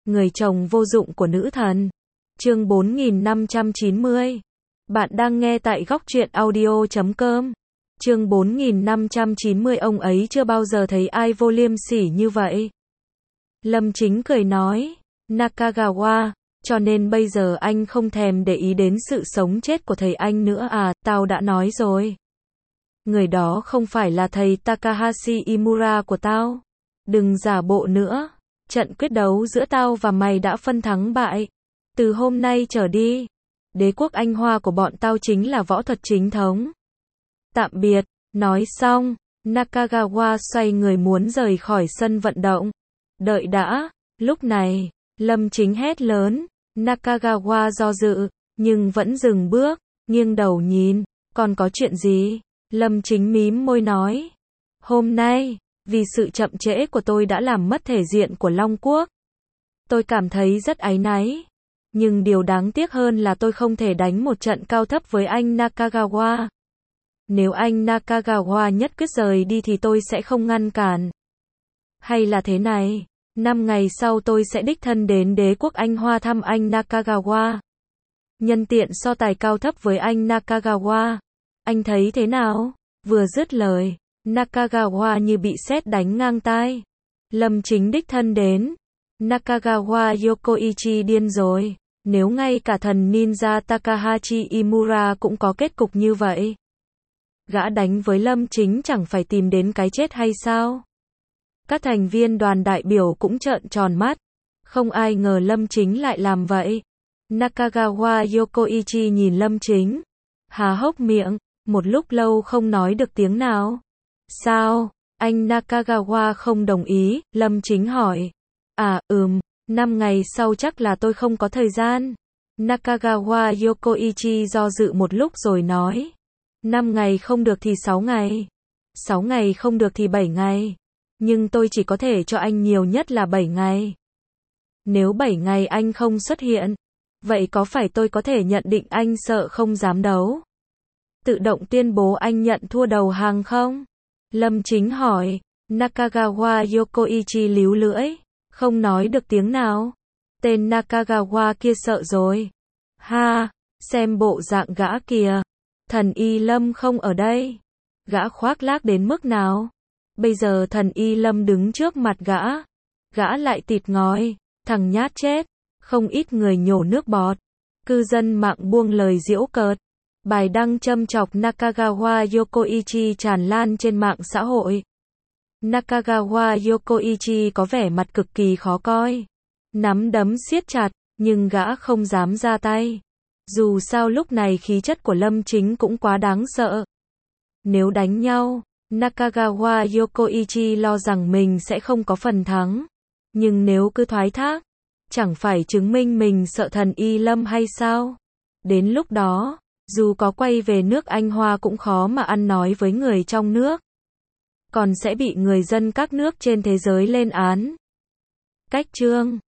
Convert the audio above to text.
người chồng vô dụng của nữ thần. Chương 4590. Bạn đang nghe tại góc truyện audio.com. Chương 4590. Ông ấy chưa bao giờ thấy ai vô liêm sỉ như vậy. Lâm Chính cười nói, Nakagawa, cho nên bây giờ anh không thèm để ý đến sự sống chết của thầy anh nữa à, tao đã nói rồi. Người đó không phải là thầy Takahashi Imura của tao. Đừng giả bộ nữa. Trận quyết đấu giữa tao và mày đã phân thắng bại. Từ hôm nay trở đi, đế quốc Anh Hoa của bọn tao chính là võ thuật chính thống. Tạm biệt. Nói xong, Nakagawa xoay người muốn rời khỏi sân vận động. Đợi đã. Lúc này, Lâm Chính hét lớn. Nakagawa do dự, nhưng vẫn dừng bước, nghiêng đầu nhìn. Còn có chuyện gì? Lâm Chính mím môi nói. Hôm nay, vì sự chậm trễ của tôi đã làm mất thể diện của Long Quốc. Tôi cảm thấy rất áy náy. Nhưng điều đáng tiếc hơn là tôi không thể đánh một trận cao thấp với anh Nakagawa. Nếu anh Nakagawa nhất quyết rời đi thì tôi sẽ không ngăn cản. Hay là thế này, 5 ngày sau tôi sẽ đích thân đến đế quốc Anh Hoa thăm anh Nakagawa. Nhân tiện so tài cao thấp với anh Nakagawa. Anh thấy thế nào? Vừa dứt lời, Nakagawa như bị sét đánh ngang tai. Lâm Chính đích thân đến. Nakagawa Yokoichi điên rồi. Nếu ngay cả thần ninja Takahashi Imura cũng có kết cục như vậy, gã đánh với Lâm Chính chẳng phải tìm đến cái chết hay sao? Các thành viên đoàn đại biểu cũng trợn tròn mắt. Không ai ngờ Lâm Chính lại làm vậy. Nakagawa Yokoichi nhìn Lâm Chính, há hốc miệng, một lúc lâu không nói được tiếng nào. Sao? Anh Nakagawa không đồng ý, Lâm Chính hỏi. 5 ngày sau chắc là tôi không có thời gian. Nakagawa Yokoichi do dự một lúc rồi nói. 5 ngày không được thì 6 ngày. 6 ngày không được thì 7 ngày. Nhưng tôi chỉ có thể cho anh nhiều nhất là 7 ngày. Nếu 7 ngày anh không xuất hiện, vậy có phải tôi có thể nhận định anh sợ không dám đấu? Tự động tuyên bố anh nhận thua đầu hàng không? Lâm Chính hỏi. Nakagawa Yokoichi líu lưỡi, không nói được tiếng nào. Tên Nakagawa kia sợ rồi. Ha, xem bộ dạng gã kìa. Thần Y Lâm không ở đây. Gã khoác lác đến mức nào? Bây giờ thần Y Lâm đứng trước mặt gã. Gã lại tịt ngói. Thằng nhát chết. Không ít người nhổ nước bọt. Cư dân mạng buông lời giễu cợt. Bài đăng châm chọc Nakagawa Yokoichi tràn lan trên mạng xã hội. Nakagawa Yokoichi có vẻ mặt cực kỳ khó coi. Nắm đấm siết chặt, nhưng gã không dám ra tay. Dù sao lúc này khí chất của Lâm Chính cũng quá đáng sợ. Nếu đánh nhau, Nakagawa Yokoichi lo rằng mình sẽ không có phần thắng. Nhưng nếu cứ thoái thác, chẳng phải chứng minh mình sợ thần Y Lâm hay sao? Đến lúc đó, dù có quay về nước Anh Hoa cũng khó mà ăn nói với người trong nước. Còn sẽ bị người dân các nước trên thế giới lên án. Cách chương